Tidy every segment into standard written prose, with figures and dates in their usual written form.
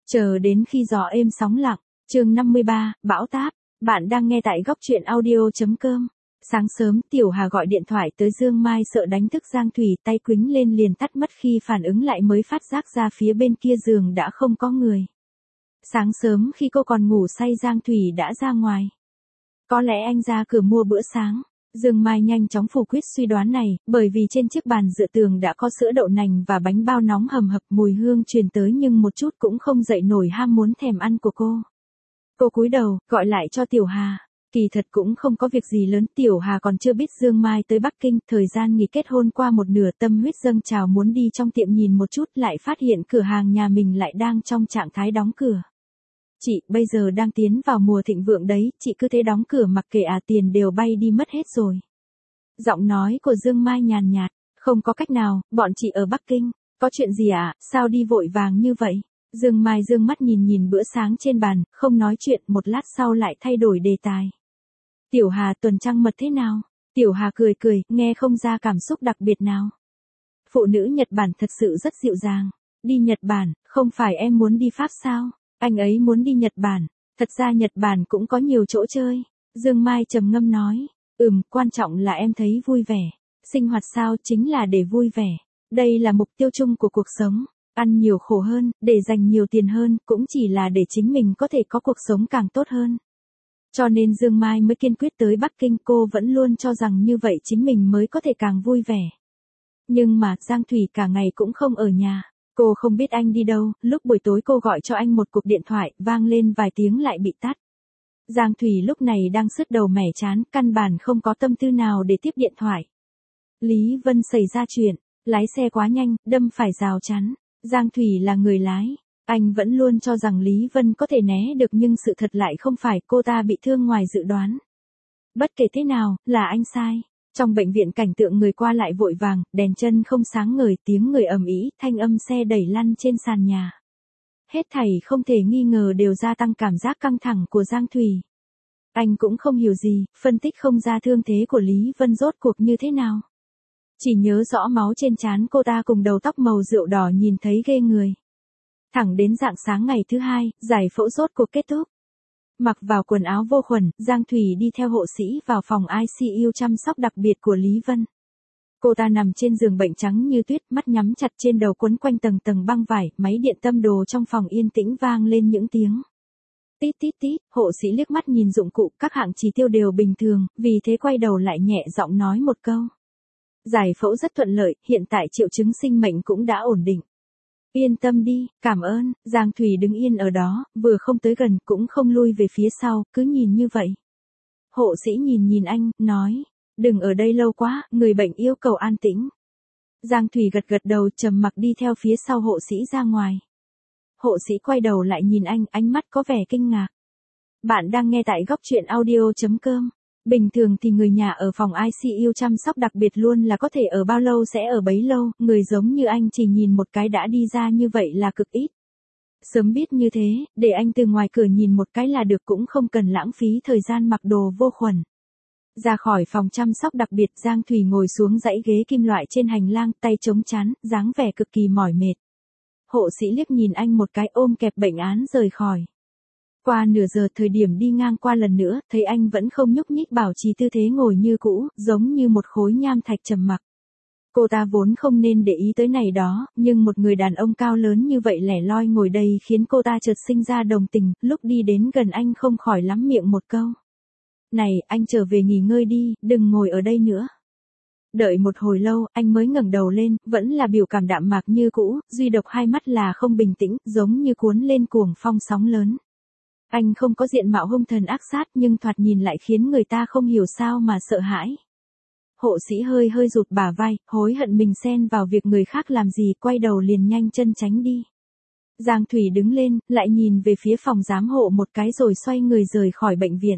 Chờ đến khi gió êm sóng lặng, chương 53, bão táp, bạn đang nghe tại góc truyện audio.com. Sáng sớm Tiểu Hà gọi điện thoại tới Dương Mai sợ đánh thức Giang Thủy, tay quĩnh lên liền tắt mất, khi phản ứng lại mới phát giác ra phía bên kia giường đã không có người. Sáng sớm khi cô còn ngủ say Giang Thủy đã ra ngoài. Có lẽ anh ra cửa mua bữa sáng. Dương Mai nhanh chóng phủ quyết suy đoán này, bởi vì trên chiếc bàn dựa tường đã có sữa đậu nành và bánh bao nóng hầm hập, mùi hương truyền tới nhưng một chút cũng không dậy nổi ham muốn thèm ăn của cô. Cô cúi đầu, gọi lại cho Tiểu Hà. Kỳ thật cũng không có việc gì lớn, Tiểu Hà còn chưa biết Dương Mai tới Bắc Kinh, thời gian nghỉ kết hôn qua một nửa, tâm huyết dâng trào muốn đi trong tiệm nhìn một chút, lại phát hiện cửa hàng nhà mình lại đang trong trạng thái đóng cửa. Chị, bây giờ đang tiến vào mùa thịnh vượng đấy, chị cứ thế đóng cửa mặc kệ à, tiền đều bay đi mất hết rồi. Giọng nói của Dương Mai nhàn nhạt, không có cách nào, bọn chị ở Bắc Kinh, có chuyện gì ạ, sao đi vội vàng như vậy? Dương Mai dương mắt nhìn bữa sáng trên bàn, không nói chuyện, một lát sau lại thay đổi đề tài. Tiểu Hà, tuần trăng mật thế nào? Tiểu Hà cười, nghe không ra cảm xúc đặc biệt nào. Phụ nữ Nhật Bản thật sự rất dịu dàng. Đi Nhật Bản, không phải em muốn đi Pháp sao? Anh ấy muốn đi Nhật Bản. Thật ra Nhật Bản cũng có nhiều chỗ chơi. Dương Mai trầm ngâm nói. Quan trọng là em thấy vui vẻ. Sinh hoạt sao, chính là để vui vẻ. Đây là mục tiêu chung của cuộc sống. Ăn nhiều khổ hơn, để dành nhiều tiền hơn, cũng chỉ là để chính mình có thể có cuộc sống càng tốt hơn. Cho nên Dương Mai mới kiên quyết tới Bắc Kinh, cô vẫn luôn cho rằng như vậy chính mình mới có thể càng vui vẻ. Nhưng mà, Giang Thủy cả ngày cũng không ở nhà. Cô không biết anh đi đâu, lúc buổi tối cô gọi cho anh một cuộc điện thoại, vang lên vài tiếng lại bị tắt. Giang Thủy lúc này đang sứt đầu mẻ chán, căn bản không có tâm tư nào để tiếp điện thoại. Lý Vân xảy ra chuyện, lái xe quá nhanh, đâm phải rào chắn. Giang Thủy là người lái. Anh vẫn luôn cho rằng Lý Vân có thể né được nhưng sự thật lại không phải, cô ta bị thương ngoài dự đoán. Bất kể thế nào, là anh sai. Trong bệnh viện cảnh tượng người qua lại vội vàng, đèn chân không sáng ngời, tiếng người ầm ĩ, thanh âm xe đẩy lăn trên sàn nhà. Hết thảy không thể nghi ngờ đều gia tăng cảm giác căng thẳng của Giang Thủy. Anh cũng không hiểu gì, phân tích không ra thương thế của Lý Vân rốt cuộc như thế nào. Chỉ nhớ rõ máu trên trán cô ta cùng đầu tóc màu rượu đỏ nhìn thấy ghê người. Thẳng đến rạng sáng ngày thứ hai, giải phẫu rốt cuộc kết thúc. Mặc vào quần áo vô khuẩn, Giang Thủy đi theo hộ sĩ vào phòng ICU chăm sóc đặc biệt của Lý Vân. Cô ta nằm trên giường bệnh trắng như tuyết, mắt nhắm chặt, trên đầu quấn quanh tầng tầng băng vải, máy điện tâm đồ trong phòng yên tĩnh vang lên những tiếng. Tít tít tít, hộ sĩ liếc mắt nhìn dụng cụ, các hạng chỉ tiêu đều bình thường, vì thế quay đầu lại nhẹ giọng nói một câu. Giải phẫu rất thuận lợi, hiện tại triệu chứng sinh mệnh cũng đã ổn định. Yên tâm đi, cảm ơn. Giang Thủy đứng yên ở đó, vừa không tới gần, cũng không lui về phía sau, cứ nhìn như vậy. Hộ sĩ nhìn anh, nói, đừng ở đây lâu quá, người bệnh yêu cầu an tĩnh. Giang Thủy gật đầu, trầm mặc đi theo phía sau hộ sĩ ra ngoài. Hộ sĩ quay đầu lại nhìn anh, ánh mắt có vẻ kinh ngạc. Bạn đang nghe tại góc truyện audio.com. Bình thường thì người nhà ở phòng ICU chăm sóc đặc biệt luôn là có thể ở bao lâu sẽ ở bấy lâu, người giống như anh chỉ nhìn một cái đã đi ra như vậy là cực ít. Sớm biết như thế, để anh từ ngoài cửa nhìn một cái là được, cũng không cần lãng phí thời gian mặc đồ vô khuẩn. Ra khỏi phòng chăm sóc đặc biệt, Giang Thủy ngồi xuống dãy ghế kim loại trên hành lang, tay chống trán, dáng vẻ cực kỳ mỏi mệt. Hộ sĩ liếc nhìn anh một cái, ôm kẹp bệnh án rời khỏi. Qua nửa giờ, thời điểm đi ngang qua lần nữa, thấy anh vẫn không nhúc nhích, bảo trì tư thế ngồi như cũ, giống như một khối nham thạch trầm mặc. Cô ta vốn không nên để ý tới này đó, nhưng một người đàn ông cao lớn như vậy lẻ loi ngồi đây khiến cô ta chợt sinh ra đồng tình, lúc đi đến gần anh không khỏi lắm miệng một câu. Này, anh trở về nghỉ ngơi đi, đừng ngồi ở đây nữa. Đợi một hồi lâu, anh mới ngẩng đầu lên, vẫn là biểu cảm đạm mạc như cũ, duy độc hai mắt là không bình tĩnh, giống như cuốn lên cuồng phong sóng lớn. Anh không có diện mạo hung thần ác sát nhưng thoạt nhìn lại khiến người ta không hiểu sao mà sợ hãi. Hộ sĩ hơi rụt bả vai, hối hận mình xen vào việc người khác làm gì, quay đầu liền nhanh chân tránh đi. Giang Thủy đứng lên, lại nhìn về phía phòng giám hộ một cái rồi xoay người rời khỏi bệnh viện.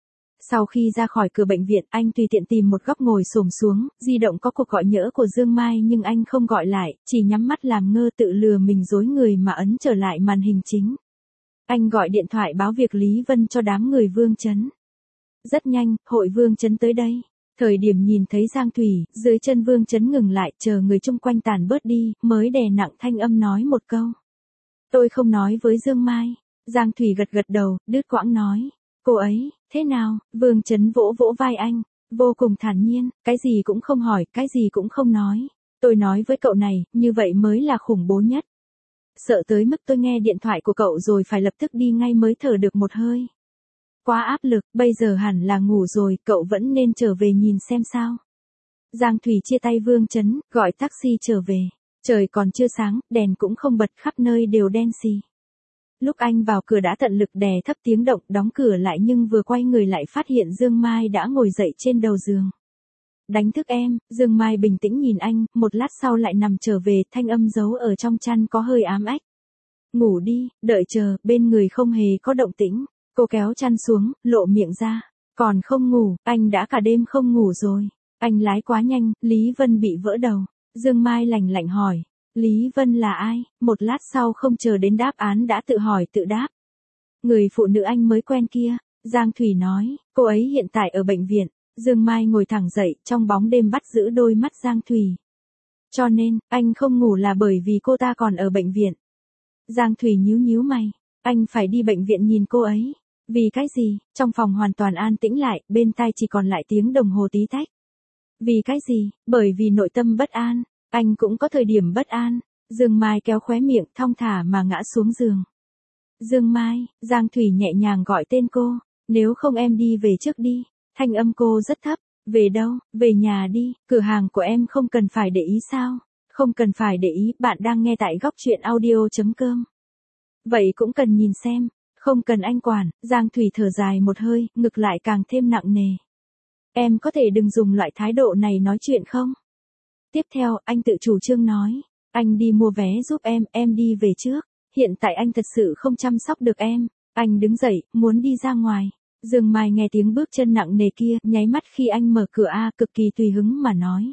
Sau khi ra khỏi cửa bệnh viện, anh tùy tiện tìm một góc ngồi xổm xuống, di động có cuộc gọi nhỡ của Dương Mai nhưng anh không gọi lại, chỉ nhắm mắt làm ngơ tự lừa mình dối người mà ấn trở lại màn hình chính. Anh gọi điện thoại báo việc Lý Vân cho đám người Vương Trấn. Rất nhanh, hội Vương Trấn tới đây. Thời điểm nhìn thấy Giang Thủy, dưới chân Vương Trấn ngừng lại, chờ người chung quanh tàn bớt đi, mới đè nặng thanh âm nói một câu. Tôi không nói với Dương Mai. Giang Thủy gật gật đầu, đứt quãng nói. Cô ấy, thế nào? Vương Chấn vỗ vỗ vai anh, vô cùng thản nhiên, cái gì cũng không hỏi, cái gì cũng không nói. Tôi nói với cậu này, như vậy mới là khủng bố nhất. Sợ tới mức tôi nghe điện thoại của cậu rồi phải lập tức đi ngay mới thở được một hơi. Quá áp lực, bây giờ hẳn là ngủ rồi, cậu vẫn nên trở về nhìn xem sao. Giang Thủy chia tay Vương Chấn, gọi taxi trở về. Trời còn chưa sáng, đèn cũng không bật, khắp nơi đều đen xì. Lúc anh vào cửa đã tận lực đè thấp tiếng động, đóng cửa lại, nhưng vừa quay người lại phát hiện Dương Mai đã ngồi dậy trên đầu giường. Đánh thức em. Dương Mai bình tĩnh nhìn anh, một lát sau lại nằm trở về, thanh âm giấu ở trong chăn có hơi ám ách. Ngủ đi, đợi chờ, bên người không hề có động tĩnh. Cô kéo chăn xuống, lộ miệng ra. Còn không ngủ, anh đã cả đêm không ngủ rồi. Anh lái quá nhanh, Lý Vân bị vỡ đầu. Dương Mai lạnh lạnh hỏi. Lý Vân là ai? Một lát sau không chờ đến đáp án đã tự hỏi tự đáp. Người phụ nữ anh mới quen kia. Giang Thủy nói, cô ấy hiện tại ở bệnh viện. Dương Mai ngồi thẳng dậy, trong bóng đêm bắt giữ đôi mắt Giang Thủy. Cho nên, anh không ngủ là bởi vì cô ta còn ở bệnh viện. Giang Thủy nhíu nhíu mày. Anh phải đi bệnh viện nhìn cô ấy. Vì cái gì? Trong phòng hoàn toàn an tĩnh lại, bên tai chỉ còn lại tiếng đồng hồ tí tách. Vì cái gì? Bởi vì nội tâm bất an. Anh cũng có thời điểm bất an. Dương Mai kéo khóe miệng, thong thả mà ngã xuống giường. Dương Mai. Giang Thủy nhẹ nhàng gọi tên cô. Nếu không em đi về trước đi. Thanh âm cô rất thấp. Về đâu? Về nhà đi. Cửa hàng của em không cần phải để ý sao? Không cần phải để ý. Bạn đang nghe tại góc truyện audio.com. Vậy cũng cần nhìn xem. Không cần anh quản. Giang Thủy thở dài một hơi, ngực lại càng thêm nặng nề. Em có thể đừng dùng loại thái độ này nói chuyện không? Tiếp theo, anh tự chủ trương nói. Anh đi mua vé giúp em đi về trước. Hiện tại anh thật sự không chăm sóc được em. Anh đứng dậy, muốn đi ra ngoài. Dương Mai nghe tiếng bước chân nặng nề kia, nháy mắt khi anh mở cửa cực kỳ tùy hứng mà nói.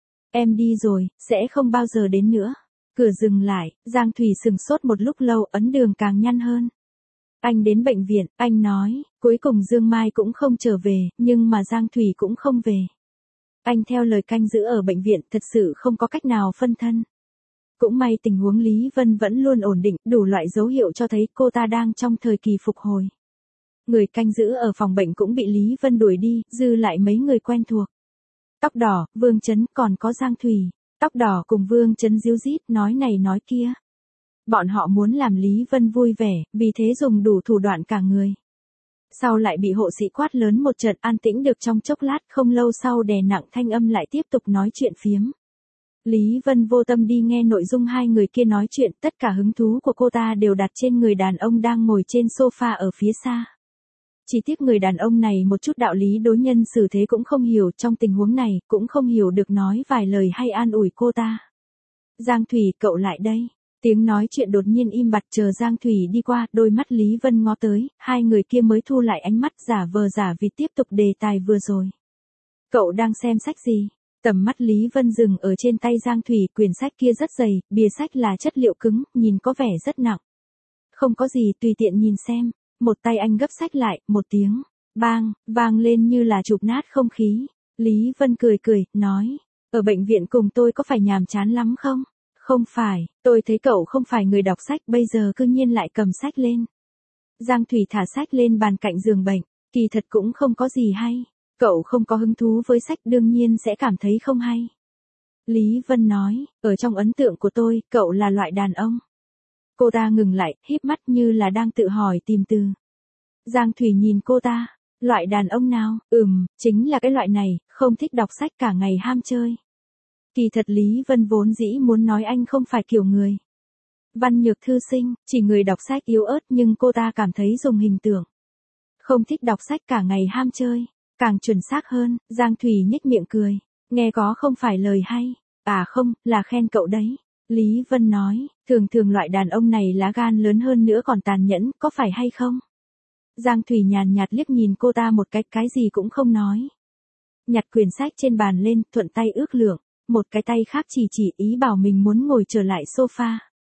Em đi rồi, sẽ không bao giờ đến nữa. Cửa dừng lại, Giang Thủy sừng sốt một lúc lâu, ấn đường càng nhăn hơn. Anh đến bệnh viện, anh nói, cuối cùng Dương Mai cũng không trở về, nhưng mà Giang Thủy cũng không về. Anh theo lời canh giữ ở bệnh viện, thật sự không có cách nào phân thân. Cũng may tình huống Lý Vân vẫn luôn ổn định, đủ loại dấu hiệu cho thấy cô ta đang trong thời kỳ phục hồi. Người canh giữ ở phòng bệnh cũng bị Lý Vân đuổi đi, dư lại mấy người quen thuộc. Tóc đỏ, Vương Chấn, còn có Giang Thủy. Tóc đỏ cùng Vương Chấn díu dít, nói này nói kia. Bọn họ muốn làm Lý Vân vui vẻ, vì thế dùng đủ thủ đoạn cả người. Sau lại bị hộ sĩ quát lớn một trận, an tĩnh được trong chốc lát, không lâu sau đè nặng thanh âm lại tiếp tục nói chuyện phiếm. Lý Vân vô tâm đi nghe nội dung hai người kia nói chuyện, tất cả hứng thú của cô ta đều đặt trên người đàn ông đang ngồi trên sofa ở phía xa. Chỉ tiếc người đàn ông này một chút đạo lý đối nhân xử thế cũng không hiểu, trong tình huống này, cũng không hiểu được nói vài lời hay an ủi cô ta. Giang Thủy, cậu lại đây. Tiếng nói chuyện đột nhiên im bặt, chờ Giang Thủy đi qua, đôi mắt Lý Vân ngó tới, hai người kia mới thu lại ánh mắt giả vờ giả vịt tiếp tục đề tài vừa rồi. Cậu đang xem sách gì? Tầm mắt Lý Vân dừng ở trên tay Giang Thủy, quyển sách kia rất dày, bìa sách là chất liệu cứng, nhìn có vẻ rất nặng. Không có gì, tùy tiện nhìn xem. Một tay anh gấp sách lại, một tiếng bang, vang lên như là chụp nát không khí. Lý Vân cười cười, nói, ở bệnh viện cùng tôi có phải nhàm chán lắm không? Không phải, tôi thấy cậu không phải người đọc sách, bây giờ cư nhiên lại cầm sách lên. Giang Thủy thả sách lên bàn cạnh giường bệnh, kỳ thật cũng không có gì hay. Cậu không có hứng thú với sách đương nhiên sẽ cảm thấy không hay. Lý Vân nói, ở trong ấn tượng của tôi, cậu là loại đàn ông. Cô ta ngừng lại, híp mắt như là đang tự hỏi tìm từ. Giang Thủy nhìn cô ta, loại đàn ông nào? Chính là cái loại này, không thích đọc sách cả ngày ham chơi. Kỳ thật Lý Vân vốn dĩ muốn nói anh không phải kiểu người. Văn nhược thư sinh, chỉ người đọc sách yếu ớt, nhưng cô ta cảm thấy dùng hình tượng. Không thích đọc sách cả ngày ham chơi, càng chuẩn xác hơn. Giang Thủy nhếch miệng cười, nghe có không phải lời hay. À không, là khen cậu đấy. Lý Vân nói, thường thường loại đàn ông này lá gan lớn hơn nữa còn tàn nhẫn, có phải hay không? Giang Thủy nhàn nhạt liếc nhìn cô ta một cái gì cũng không nói. Nhặt quyển sách trên bàn lên, thuận tay ước lượng, một cái tay khác chỉ ý bảo mình muốn ngồi trở lại sofa.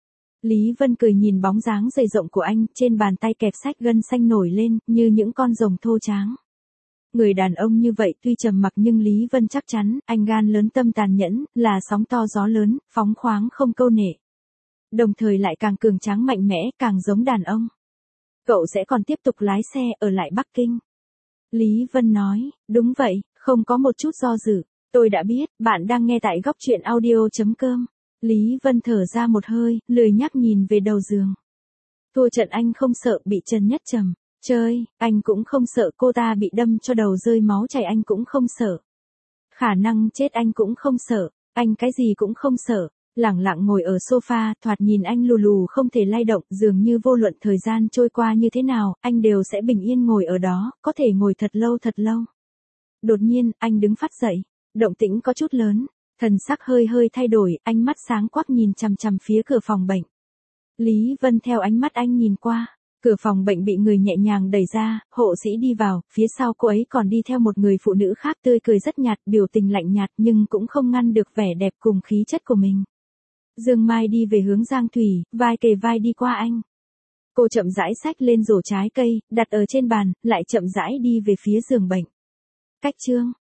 Lý Vân cười nhìn bóng dáng dày rộng của anh, trên bàn tay kẹp sách gân xanh nổi lên, như những con rồng thô tráng. Người đàn ông như vậy tuy trầm mặc nhưng Lý Vân chắc chắn, anh gan lớn tâm tàn nhẫn, là sóng to gió lớn, phóng khoáng không câu nệ. đồng thời lại càng cường tráng mạnh mẽ, càng giống đàn ông. Cậu sẽ còn tiếp tục lái xe ở lại Bắc Kinh. Lý Vân nói, đúng vậy, không có một chút do dự. Tôi đã biết, bạn đang nghe tại góc chuyện audio.com. Lý Vân thở ra một hơi, lười nhác nhìn về đầu giường. Thua trận anh không sợ bị Trần Nhất Trầm chơi, anh cũng không sợ cô ta bị đâm cho đầu rơi máu chảy, anh cũng không sợ. Khả năng chết anh cũng không sợ, anh cái gì cũng không sợ. Lẳng lặng ngồi ở sofa, thoạt nhìn anh lù lù không thể lay động, dường như vô luận thời gian trôi qua như thế nào, anh đều sẽ bình yên ngồi ở đó, có thể ngồi thật lâu thật lâu. Đột nhiên, anh đứng phát dậy, động tĩnh có chút lớn, thần sắc hơi hơi thay đổi, ánh mắt sáng quắc nhìn chằm chằm phía cửa phòng bệnh. Lý Vân theo ánh mắt anh nhìn qua, cửa phòng bệnh bị người nhẹ nhàng đẩy ra, hộ sĩ đi vào, phía sau cô ấy còn đi theo một người phụ nữ khác, tươi cười rất nhạt, biểu tình lạnh nhạt nhưng cũng không ngăn được vẻ đẹp cùng khí chất của mình. Dương Mai đi về hướng Giang Thủy, vai kề vai đi qua anh. Cô chậm rãi xách lên rổ trái cây, đặt ở trên bàn, lại chậm rãi đi về phía giường bệnh. Cách chương